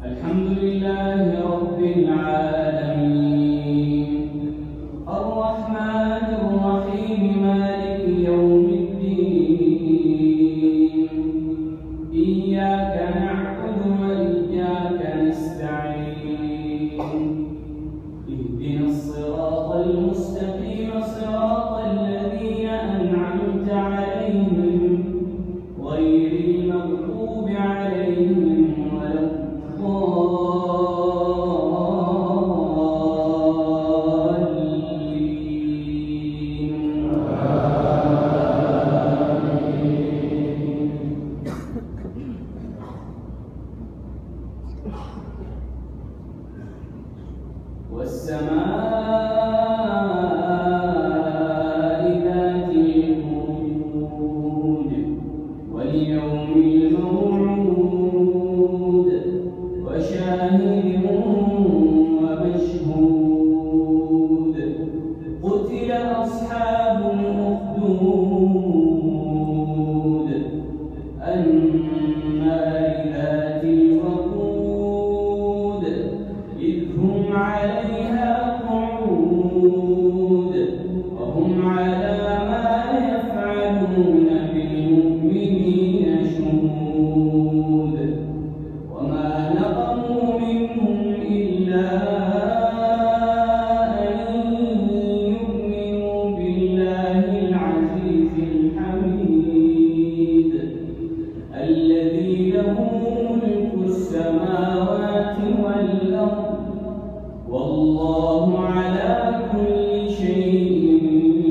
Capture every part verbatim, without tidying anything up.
الحمد لله رب العالمين الرحمن الرحيم مالك يوم الدين إياك نعبد وإياك نستعين اهدنا الصراط المستقيم صراط الذين أنعمت عليهم غير المغضوب عليهم ولا والسماء ذات البروج واليوم الموعود وشاهد ومشهود قتل أصحاب الأخدود النار ذات الوقود إذ هم عليها قعود وهم على ما يفعلون بالمؤمنين شهود وما نقموا منهم إلا أن يؤمنوا بالله العزيز الحميد الذي له ملك السماوات والأرض والله على كل شيء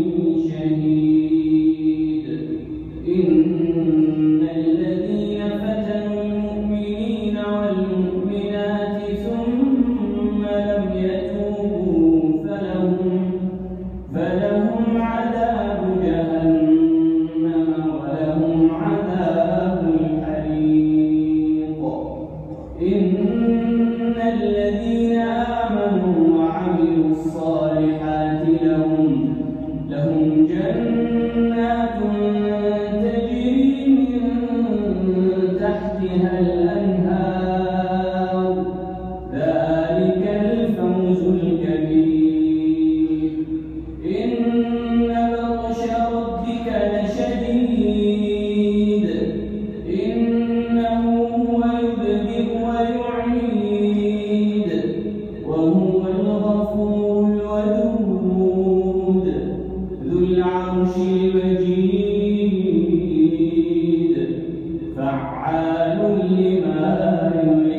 شهيد إن الذين فتنوا المؤمنين والمؤمنات ثم لم يتوبوا فلهم فلهم عذاب جهنم ولهم عذاب الحريق إن الذين آمنوا وعملوا الصالحات لهم لهم جنات تجري من تحتها الأنهار ذلك الفوز الكبير إن بطش ربك لشديد إنه هو يبدئ ويعيد وهو الغفور الودود ذو العرش المجيد فعال لما يريد